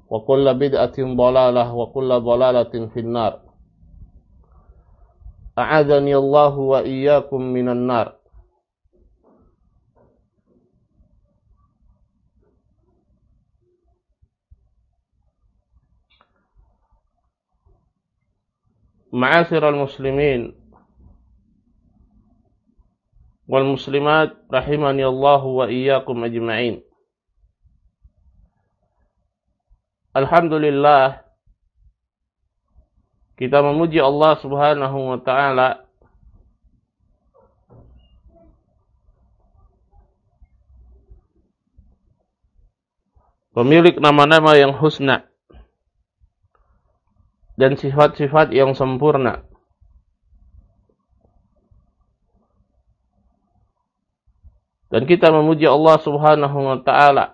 وكل بدعة ضلالة وكل ضلالة في النار أعاذني الله وإياكم من النار. Ma'asyiral muslimin wal muslimat rahimani Allah wa iyyakum ajma'in. Alhamdulillah, kita memuji Allah Subhanahu wa taala pemilik nama-nama yang husna dan sifat-sifat yang sempurna. Dan kita memuji Allah Subhanahu wa taala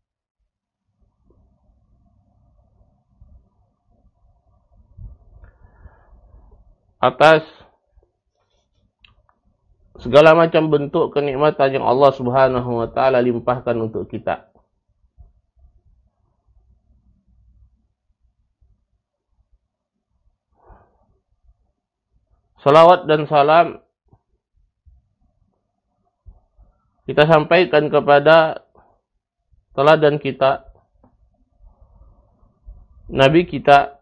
atas segala macam bentuk kenikmatan yang Allah Subhanahu wa taala limpahkan untuk kita. Salawat dan salam kita sampaikan kepada teladan kita, Nabi kita,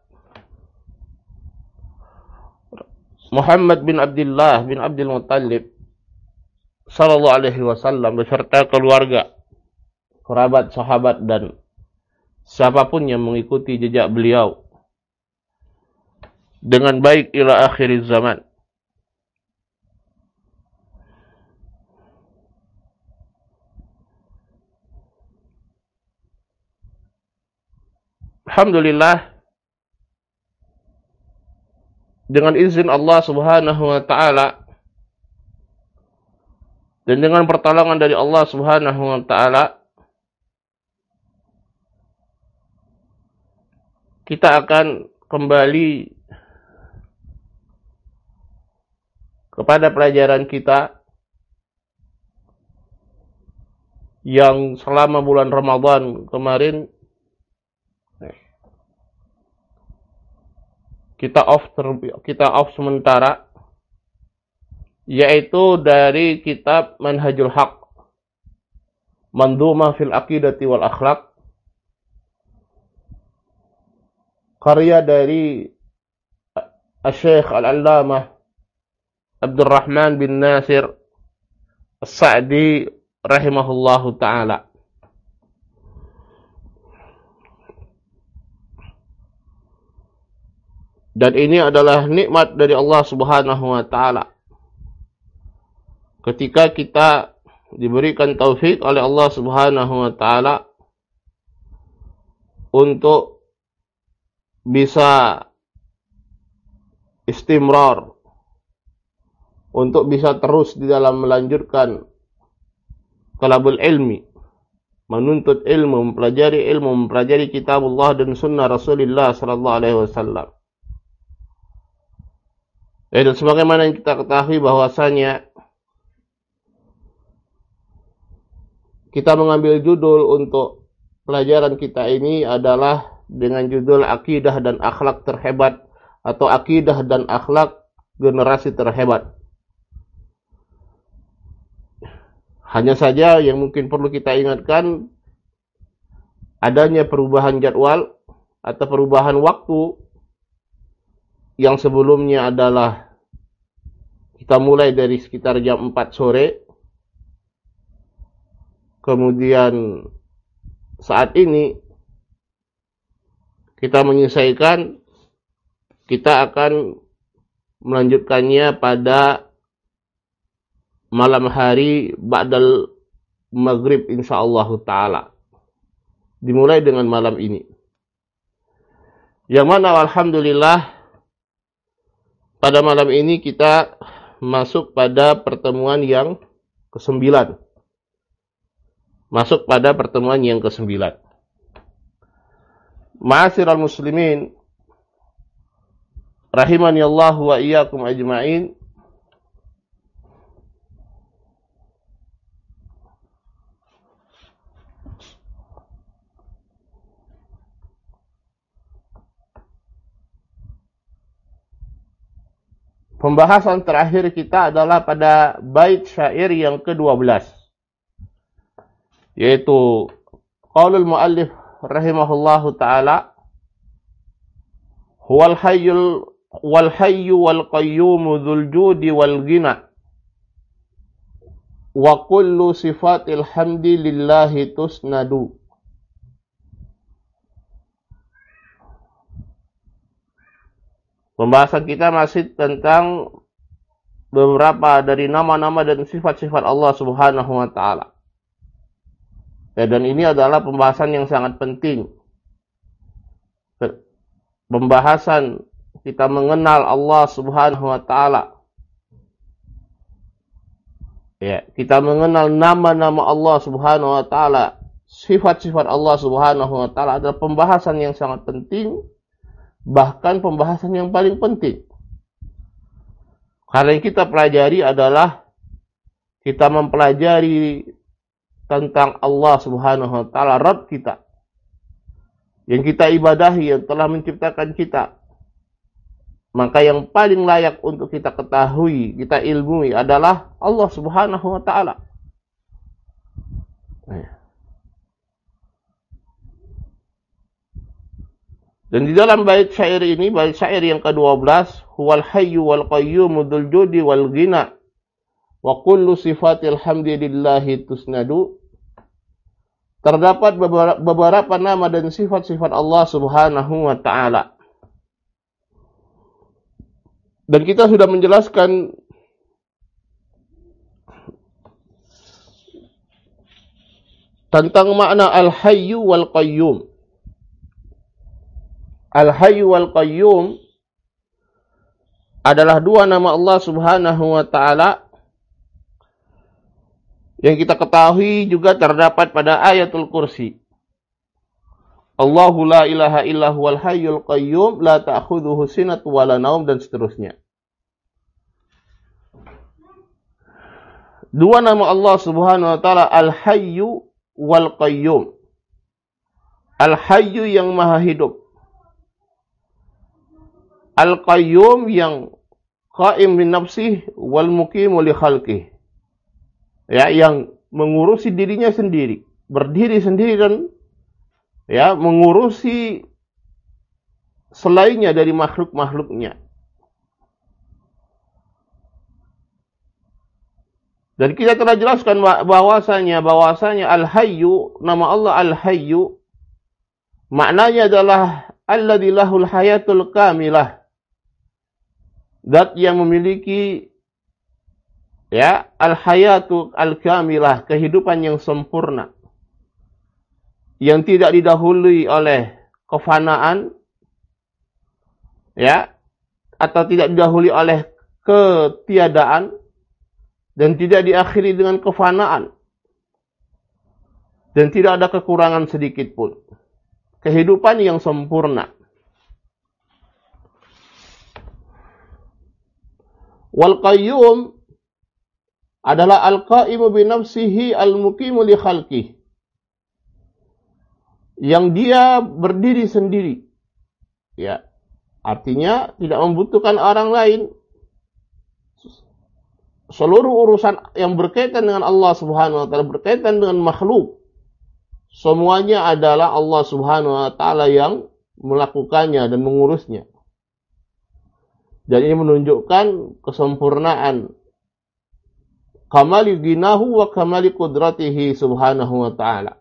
Muhammad bin Abdullah bin Abdul Muttalib sallallahu alaihi wasallam beserta keluarga, kerabat, sahabat dan siapapun yang mengikuti jejak beliau dengan baik ila akhir zaman. Alhamdulillah, dengan izin Allah Subhanahu wa taala dan dengan pertolongan dari Allah Subhanahu wa taala, kita akan kembali kepada pelajaran kita yang selama bulan Ramadan kemarin kita off sementara, yaitu dari kitab Manhajul Haq, Mandhumah fil Aqidati wal Akhlaq, karya dari Syekh Al-Allamah Abdurrahman bin Nasir As-Sa'di rahimahullahu ta'ala. Dan ini adalah nikmat dari Allah Subhanahu wa taala. Ketika kita diberikan taufik oleh Allah Subhanahu wa taala untuk bisa istimrar, untuk bisa terus di dalam melanjutkan talabul ilmi, menuntut ilmu, mempelajari kitabullah dan sunnah Rasulullah sallallahu alaihi wasallam. Dan sebagaimana yang kita ketahui bahwasanya kita mengambil judul untuk pelajaran kita ini adalah dengan judul Akidah dan Akhlak Terhebat atau Akidah dan Akhlak Generasi Terhebat. Hanya saja yang mungkin perlu kita ingatkan, adanya perubahan jadwal atau perubahan waktu yang sebelumnya adalah kita mulai dari sekitar jam 4 sore. Kemudian saat ini kita menyesuaikan, kita akan melanjutkannya pada malam hari ba'dal maghrib insyaallah ta'ala. Dimulai dengan malam ini. Yang mana alhamdulillah pada malam ini kita masuk pada pertemuan yang ke-9. Masuk pada pertemuan yang ke-9. Ma'asyiral muslimin rahimani Allah wa iyyakum ajma'in. pembahasan terakhir kita adalah pada bait syair yang ke-12, yaitu qaulul muallif rahimahullahu taala, wal hayyu wal qayyum dzul judi wal ghina wa kullu sifatil hamdi lillahi tusnadu. Pembahasan kita masih tentang beberapa dari nama-nama dan sifat-sifat Allah Subhanahu wa taala. Ya, dan ini adalah pembahasan yang sangat penting. Pembahasan kita mengenal Allah Subhanahu wa taala. Ya, kita mengenal nama-nama Allah Subhanahu wa taala, sifat-sifat Allah Subhanahu wa taala adalah pembahasan yang sangat penting, bahkan pembahasan yang paling penting. Karena yang kita pelajari adalah kita mempelajari tentang Allah Subhanahu wa taala, Rabb kita, yang kita ibadahi, yang telah menciptakan kita. Maka yang paling layak untuk kita ketahui, kita ilmui adalah Allah Subhanahu wa taala. Dan di dalam bait syair ini, bait syair yang ke-12, huwal hayyu wal qayyum dzul judi wal ghina wa kullu sifatil hamdi lillahi tusnadu, terdapat beberapa nama dan sifat-sifat Allah Subhanahu wa taala. Dan kita sudah menjelaskan tentang makna al-hayyu wal qayyum. Al-hayyu wal qayyum adalah dua nama Allah Subhanahu wa taala yang kita ketahui juga terdapat pada ayatul kursi. Allahu la ilaha illa huwal hayyul qayyum la ta'khudhuhu sinatun wa la naum, dan seterusnya. Dua nama Allah Subhanahu wa taala, Al-Hayyu wal Qayyum. Al-Hayyu yang maha hidup. Al-Qayyum yang qaim bi nafsih wal muqimu li khalqih. Ya, yang mengurusi dirinya sendiri, berdiri sendiri, dan ya, mengurusi selainnya dari makhluk-makhluknya. Dan kita telah jelaskan bahwasanya Al-Hayyu, nama Allah Al-Hayyu, maknanya adalah alladzi lahul hayatul kamilah, zat yang memiliki ya al-hayatu al-kamilah, kehidupan yang sempurna, yang tidak didahului oleh kefanaan, ya, atau tidak didahului oleh ketiadaan, dan tidak diakhiri dengan kefanaan, dan tidak ada kekurangan sedikit pun. Kehidupan yang sempurna. Wal qayyum adalah al-qaimu bi nafsihi al-muqimu li khalqihi, yang dia berdiri sendiri. Ya, artinya tidak membutuhkan orang lain. Seluruh urusan yang berkaitan dengan Allah Subhanahu wa taala, berkaitan dengan makhluk, semuanya adalah Allah Subhanahu wa taala yang melakukannya dan mengurusnya. Dan ini menunjukkan kesempurnaan kamali ghinahu wa kamali qudratihi subhanahu wa ta'ala.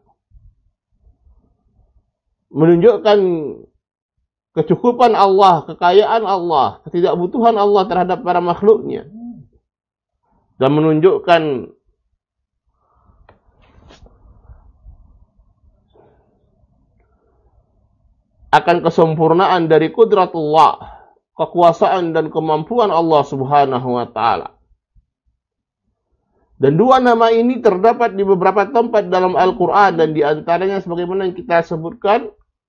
Menunjukkan kecukupan Allah, kekayaan Allah, ketidakbutuhan Allah terhadap para makhluknya. Dan menunjukkan akan kesempurnaan dari kudratullah, kekuasaan dan kemampuan Allah Subhanahu wa taala. Dan dua nama ini terdapat di beberapa tempat dalam Al-Qur'an, dan di antaranya sebagaimana yang kita sebutkan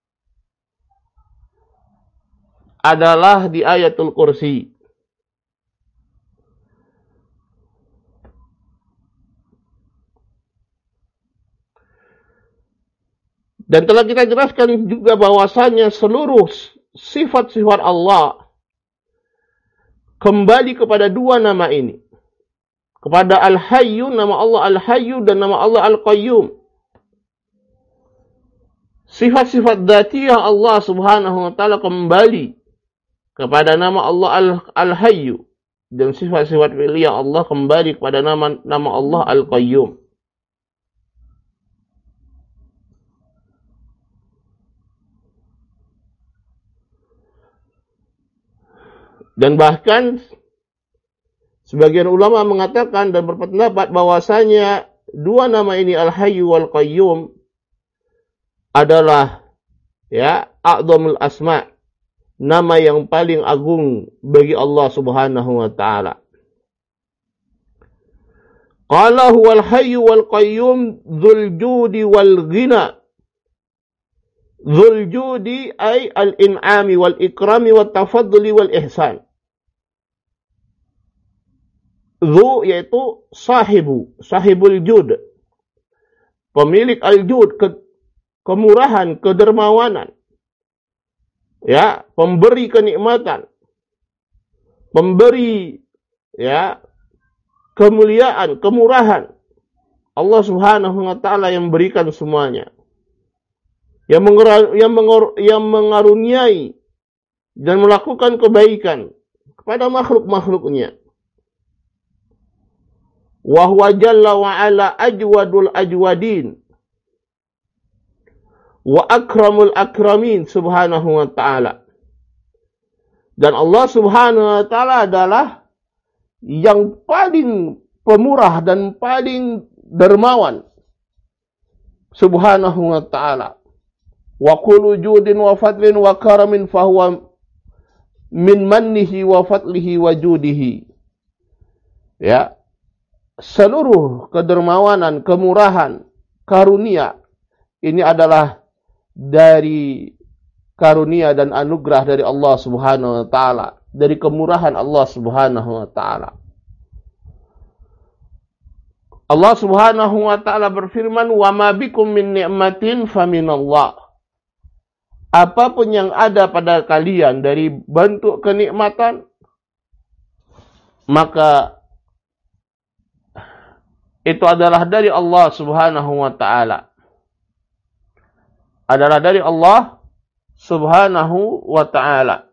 adalah di ayatul kursi. Dan telah kita jelaskan juga bahwasanya seluruh sifat-sifat Allah kembali kepada dua nama ini. Kepada Al-Hayyu, nama Allah Al-Hayyu, dan nama Allah Al-Qayyum. Sifat-sifat dzatiyah Allah subhanahu wa ta'ala kembali kepada nama Allah Al-Hayyu. Dan sifat-sifat fi'liyah Allah kembali kepada nama Allah Al-Qayyum. Dan bahkan sebagian ulama mengatakan dan berpendapat bahwasanya dua nama ini Al-Hayyu wal Qayyum adalah a'dhamul asma', nama yang paling agung bagi Allah Subhanahu wa taala. Qala huwal hayyu wal qayyum dzul judi wal ghina. Dzul judi ay al-in'ami wal ikrami wat tafadduli wal ihsan. Dzu yaitu sahibul jud. Pemilik al-jud, kemurahan, kedermawanan. Pemberi kenikmatan. Pemberi kemuliaan, kemurahan. Allah Subhanahu wa taala yang berikan semuanya. Yang mengaruniai dan melakukan kebaikan kepada makhluk-makhluknya. Wa huwa jalla wa ala ajwadul ajwadin wa akramul akramin subhanahu wa ta'ala. Dan Allah subhanahu wa ta'ala adalah yang paling pemurah dan paling dermawan subhanahu wa ta'ala. Wa kullu judin wa fadlin wa karamin fahuwa min mannihi wa fadlihi wa judihi. Seluruh kedermawanan, kemurahan, karunia ini adalah dari karunia dan anugerah dari Allah Subhanahu wa taala, dari kemurahan Allah Subhanahu wa taala. Allah Subhanahu wa taala berfirman, "Wa ma bikum min ni'matin faminallah." Apapun yang ada pada kalian dari bentuk kenikmatan, maka itu adalah dari Allah Subhanahu wa ta'ala. Adalah dari Allah Subhanahu wa ta'ala.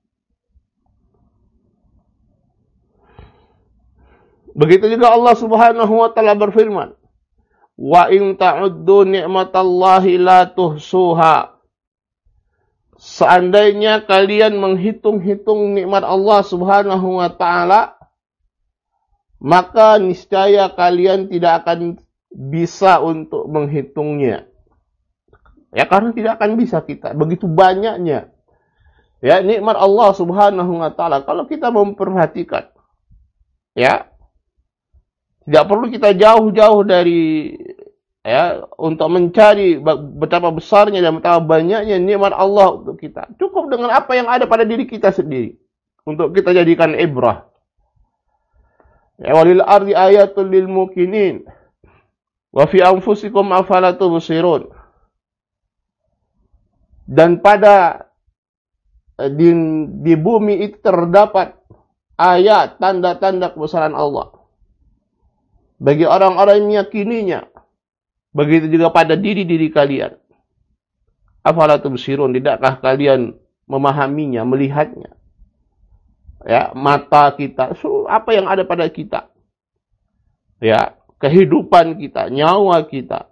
Begitu juga Allah Subhanahu wa ta'ala berfirman, "Wa in ta'uddu ni'matallahi la tuhsuha." Seandainya kalian menghitung-hitung nikmat Allah Subhanahu wa ta'ala, maka niscaya kalian tidak akan bisa untuk menghitungnya. Karena tidak akan bisa kita. Begitu banyaknya nikmat Allah Subhanahu wa taala. Kalau kita memperhatikan, tidak perlu kita jauh-jauh dari untuk mencari betapa besarnya dan betapa banyaknya nikmat Allah untuk kita. Cukup dengan apa yang ada pada diri kita sendiri untuk kita jadikan ibrah. Walil ardi ayatul lil mukinin wa fi anfusikum afala tubsirun. Dan pada di bumi itu terdapat ayat, tanda-tanda kebesaran Allah bagi orang-orang yang meyakininya. Begitu juga pada diri-diri kalian. Afala tubsirun, tidakkah kalian memahaminya, melihatnya? Mata kita, apa yang ada pada kita, kehidupan kita, nyawa kita,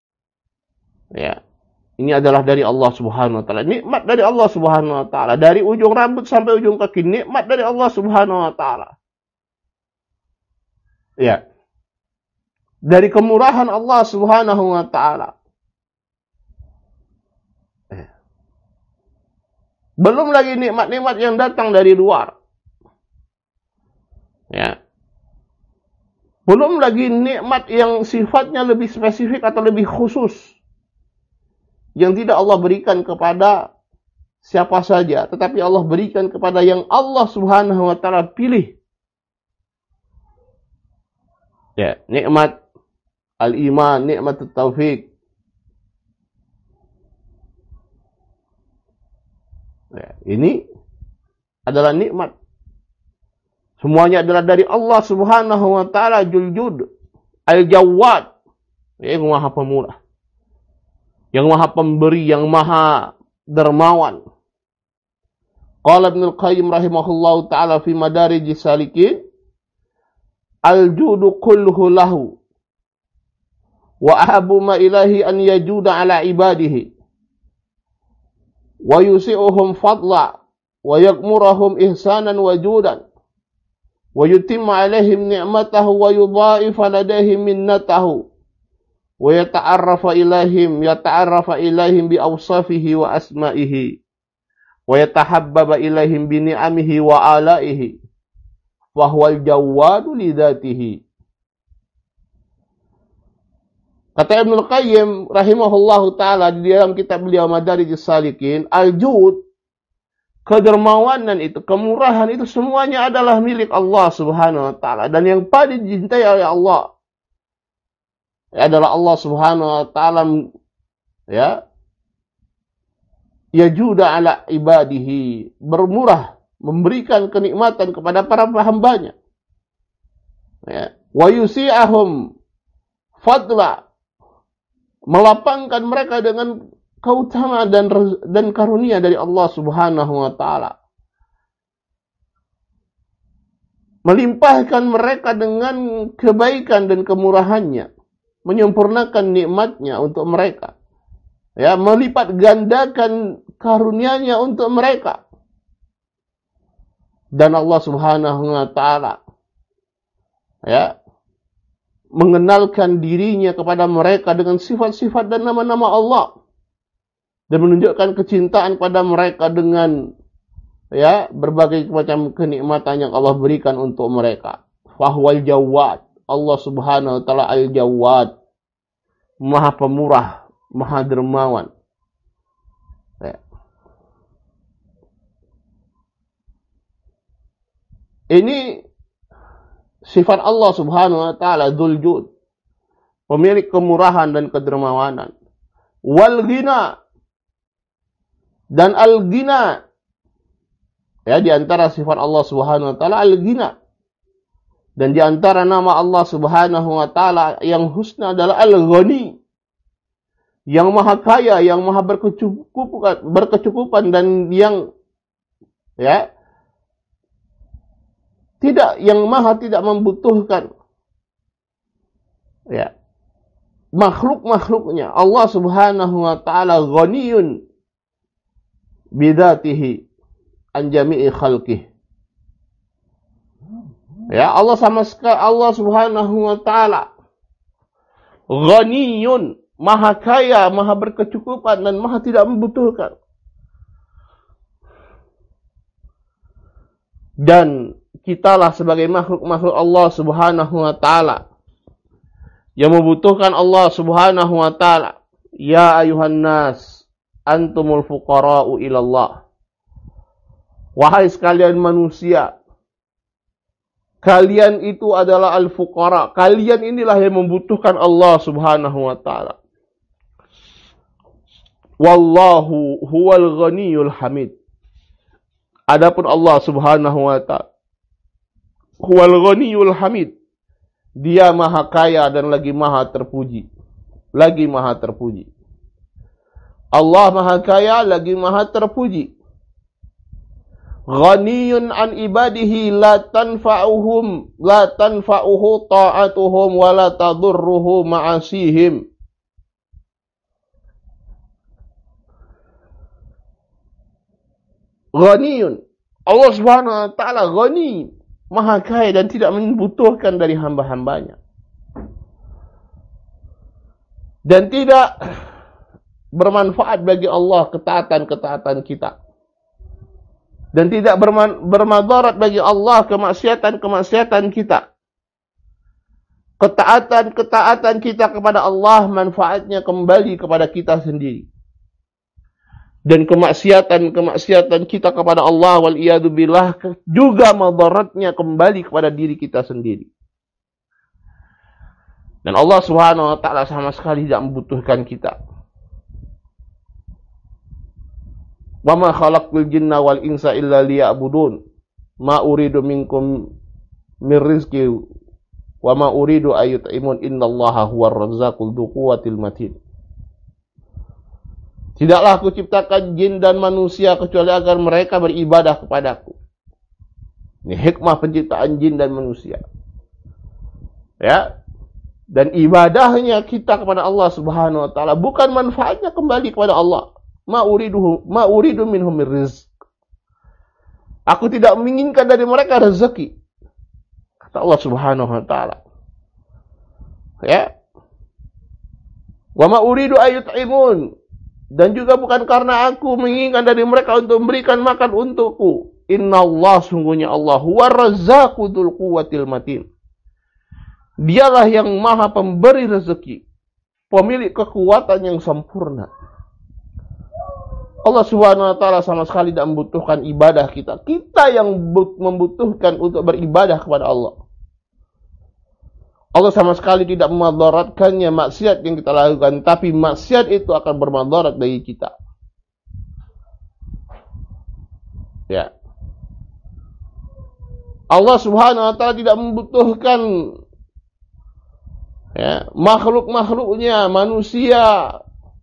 ini adalah dari Allah Subhanahu wa taala. Nikmat dari Allah Subhanahu wa taala, dari ujung rambut sampai ujung kaki, nikmat dari Allah Subhanahu wa taala. Dari kemurahan Allah Subhanahu wa taala. Belum lagi nikmat-nikmat yang datang dari luar. Belum lagi nikmat yang sifatnya lebih spesifik atau lebih khusus, yang tidak Allah berikan kepada siapa saja, tetapi Allah berikan kepada yang Allah Subhanahu wa taala pilih. Nikmat al-iman, nikmat at-taufik. Ini adalah nikmat Semuanya adalah dari Allah Subhanahu wa taala Jul-Jud, Al-Jawad, yang Maha Pemurah, yang Maha Pemberi, yang Maha Dermawan. Qala Ibnu Al-Qayyim rahimahullahu taala fi Madarijis Salikin, al-judu kulluhu lahu wa ahabbu ma ilahi an yajuda ala ibadihi wa yusi'uhum fadla wa yakmurahum ihsanan wa judan wa yutimma alaihim ni'matahu wa yudha'ifa ladaihim minnatahu wa yata'arrafa ilaihim bi awsafihi wa asma'ihi wa yatahabbaba ilaihim bi ni'amihi wa alaihi wa huwal jawwadu li dzatihi. Kata Ibnu Qayyim rahimahullahu taala di dalam kitab beliau Madarijus Salikin, al-jud, kedermawanan itu, kemurahan itu semuanya adalah milik Allah Subhanahu wa taala, dan yang paling dicintai oleh Allah adalah Allah Subhanahu wa taala, ya, yajuda ala ibadihi, bermurah, memberikan kenikmatan kepada para hambanya, ya, wa yusi'ahum fadla, melapangkan mereka dengan keutamaan dan karunia dari Allah Subhanahu wa taala, melimpahkan mereka dengan kebaikan dan kemurahannya, menyempurnakan nikmatnya untuk mereka, ya, melipat gandakan karunia-Nya untuk mereka. Dan Allah Subhanahu wa taala, ya, mengenalkan dirinya kepada mereka dengan sifat-sifat dan nama-nama Allah, dan menunjukkan kecintaan pada mereka dengan, ya, berbagai macam kenikmatan yang Allah berikan untuk mereka. Fahuwal Jawad, Allah Subhanahu wa taala Al-Jawad, Maha Pemurah, Maha Dermawan. Ya. Ini sifat Allah Subhanahu wa taala Dzul-Jud, pemilik kemurahan dan kedermawanan. Wal ghina, dan al-ghina, ya, di antara sifat Allah Subhanahu wa taala al-ghina, dan di antara nama Allah Subhanahu wa taala yang husna adalah Al-Ghani, yang maha kaya, yang maha berkecukupan dan yang, ya, yang maha tidak membutuhkan, ya, makhluk-makhluknya. Allah Subhanahu wa taala ghaniyun bidzatihi an jami'i khalqih. Ya, Allah Subhanahu wa taala ghaniyun, maha kaya, maha berkecukupan dan maha tidak membutuhkan. Dan kitalah sebagai makhluk-makhluk Allah Subhanahu wa taala yang membutuhkan Allah Subhanahu wa taala. Ya ayuhan nas, antumul fuqara'u ilallah. Wahai sekalian manusia, kalian itu adalah al-fuqara. Kalian inilah yang membutuhkan Allah Subhanahu wa taala. Wallahu huwal ghaniyul hamid. Adapun Allah Subhanahu wa taala huwal ghaniyul hamid, Dia maha kaya dan lagi maha terpuji. Lagi maha terpuji. Allah maha kaya lagi maha terpuji. Ghaniyun an ibadihi la tanfa'uhu ta'atuhum wa la tadurruhu ma'asihim. Ghaniyun, Allah Subhanahu wa taala ghani, maha kaya dan tidak membutuhkan dari hamba-hambanya. Dan tidak bermanfaat bagi Allah ketaatan-ketaatan kita. Dan tidak bermadarat bagi Allah kemaksiatan-kemaksiatan kita. Ketaatan-ketaatan kita kepada Allah manfaatnya kembali kepada kita sendiri. Dan kemaksiatan-kemaksiatan kita kepada Allah wal iyadu billah juga madaratnya kembali kepada diri kita sendiri. Dan Allah Subhanahu wa taala sama sekali tidak membutuhkan kita. Wa ma khalaqtul jinna wal insa illa liya'budun. Ma uridu minkum min rizqi wa ma uridu ayyut'imun innallaha huwar razzaqul dzu quwwatil matin. Tidaklah aku ciptakan jin dan manusia kecuali agar mereka beribadah kepadaku. Ini hikmah penciptaan jin dan manusia. Ya. Dan ibadahnya kita kepada Allah Subhanahu wa taala bukan manfaatnya kembali kepada Allah. Ma uridu minhum min rizq. Aku tidak menginginkan dari mereka rezeki. Kata Allah Subhanahu wa taala. Ya. Wa ma uridu ayyut'imun. Dan juga bukan karena aku menginginkan dari mereka untuk memberikan makan untukku. Innallah, sungguhnya Allah huwar razzaqu dzul quwwatil matin. Dialah yang maha pemberi rezeki, pemilik kekuatan yang sempurna. Allah Subhanahu wa taala sama sekali tidak membutuhkan ibadah kita. Kita yang membutuhkan untuk beribadah kepada Allah. Allah sama sekali tidak memadaratkannya maksiat yang kita lakukan, tapi maksiat itu akan bermadarat bagi kita. Ya. Allah Subhanahu wa taala tidak membutuhkan ya, makhluk-makhluknya, manusia,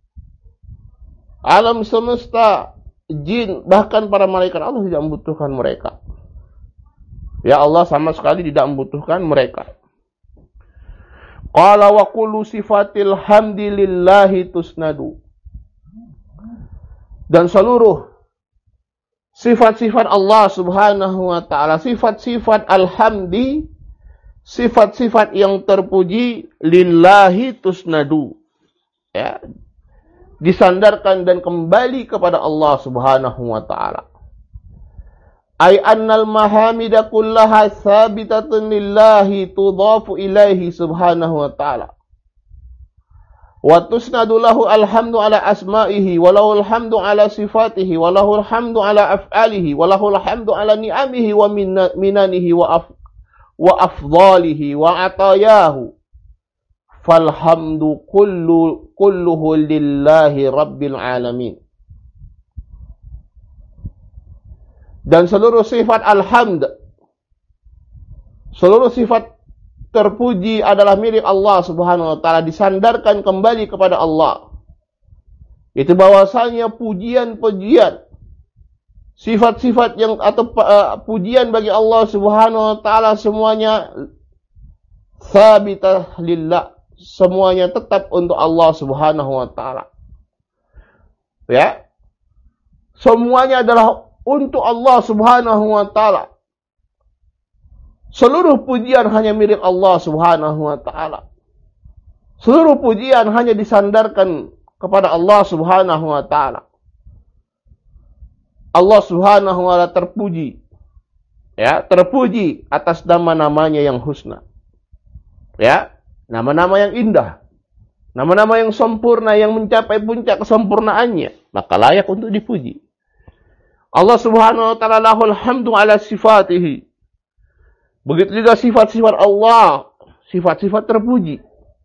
alam semesta, jin, bahkan para malaikat. Allah tidak membutuhkan mereka. Ya, Allah sama sekali tidak membutuhkan mereka. Qala wa kullu sifatil hamdi lillahi tusnadu. Dan seluruh sifat-sifat Allah Subhanahu wa taala, sifat-sifat alhamdi, sifat-sifat yang terpuji, lillahi tusnadu. Ya, disandarkan dan kembali kepada Allah Subhanahu wa taala. Ay annal mahamida kullaha sabitatun lillahi tudhafu ilaihi subhanahu wa ta'ala. Wa tusnadu lahu alhamdu ala asma'ihi, wa lahu alhamdu ala sifatihi, wa lahu alhamdu ala af'alihi, wa lahu alhamdu ala ni'amihi wa minanihi wa afdalihi wa atayahu. Falhamdu kulluhu lillahi rabbil alamin. Dan seluruh sifat alhamd, seluruh sifat terpuji adalah milik Allah Subhanahu wa taala, disandarkan kembali kepada Allah. Itu bahwasanya pujian-pujian, sifat-sifat yang atau pujian bagi Allah Subhanahu wa taala semuanya sabitah lillah, semuanya tetap untuk Allah Subhanahu wa taala. Ya. Semuanya adalah untuk Allah Subhanahu wa taala. Seluruh pujian hanya milik Allah Subhanahu wa taala. Seluruh pujian hanya disandarkan kepada Allah Subhanahu wa taala. Allah Subhanahu wa taala terpuji. Ya, terpuji atas nama-namanya yang husna. Ya, nama-nama yang indah. Nama-nama yang sempurna yang mencapai puncak kesempurnaannya, maka layak untuk dipuji. Allah Subhanahu wa taala lahul hamdu ala sifatihi. Begitu juga sifat-sifat Allah, sifat-sifat terpuji.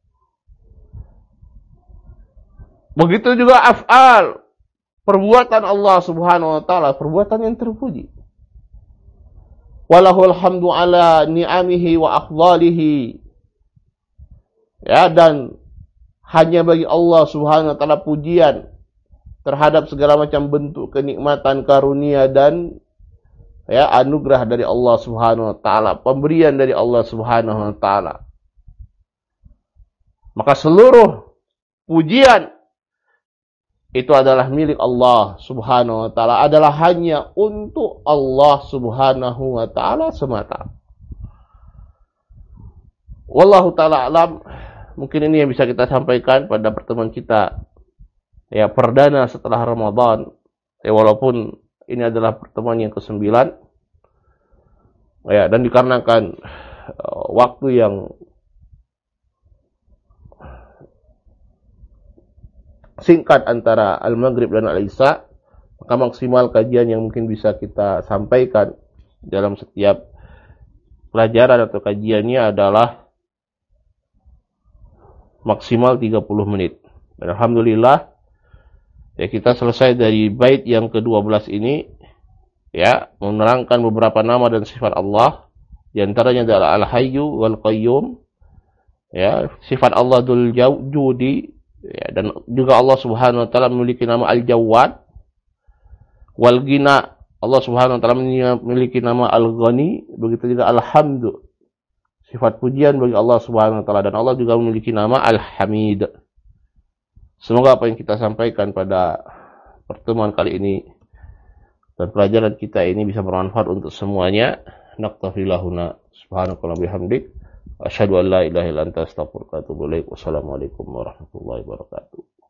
Begitu juga af'al, perbuatan Allah Subhanahu wa taala, perbuatan yang terpuji. Walahul hamdu ala ni'amihi wa afdalihi. Ya, dan hanya bagi Allah Subhanahu wa taala pujian terhadap segala macam bentuk kenikmatan, karunia dan ya anugerah dari Allah Subhanahu wa taala, pemberian dari Allah Subhanahu wa taala. Maka seluruh pujian itu adalah milik Allah Subhanahu wa taala, adalah hanya untuk Allah Subhanahu wa taala semata. Wallahu taala alam. Mungkin ini yang bisa kita sampaikan pada pertemuan kita ya perdana setelah Ramadan. Ya, walaupun ini adalah pertemuan yang ke-9. Ya, dan dikarenakan waktu yang singkat antara Al-Maghrib dan Al-Isya, maka maksimal kajian yang mungkin bisa kita sampaikan dalam setiap pelajaran atau kajiannya adalah maksimal 30 menit. Dan alhamdulillah ya kita selesai dari bait yang ke-12 ini ya, menerangkan beberapa nama dan sifat Allah Di antaranya adalah Al-Hayyu wal Qayyum, ya, sifat Allah Dzul Judi, ya, dan juga Allah Subhanahu wa taala memiliki nama Al-Jawad. Wal Ghina, Allah Subhanahu wa taala memiliki nama Al-Ghani, begitu juga Alhamdu, sifat pujian bagi Allah Subhanahu wa taala, dan Allah juga memiliki nama Al-Hamid. Semoga apa yang kita sampaikan pada pertemuan kali ini dan pelajaran kita ini bisa bermanfaat untuk semuanya. Naktafi lahuna subhanakallah bihamdik asyhadu an la ilaha illa anta astaghfiruka wa atubu ilaik. Wassalamualaikum warahmatullahi wabarakatuh.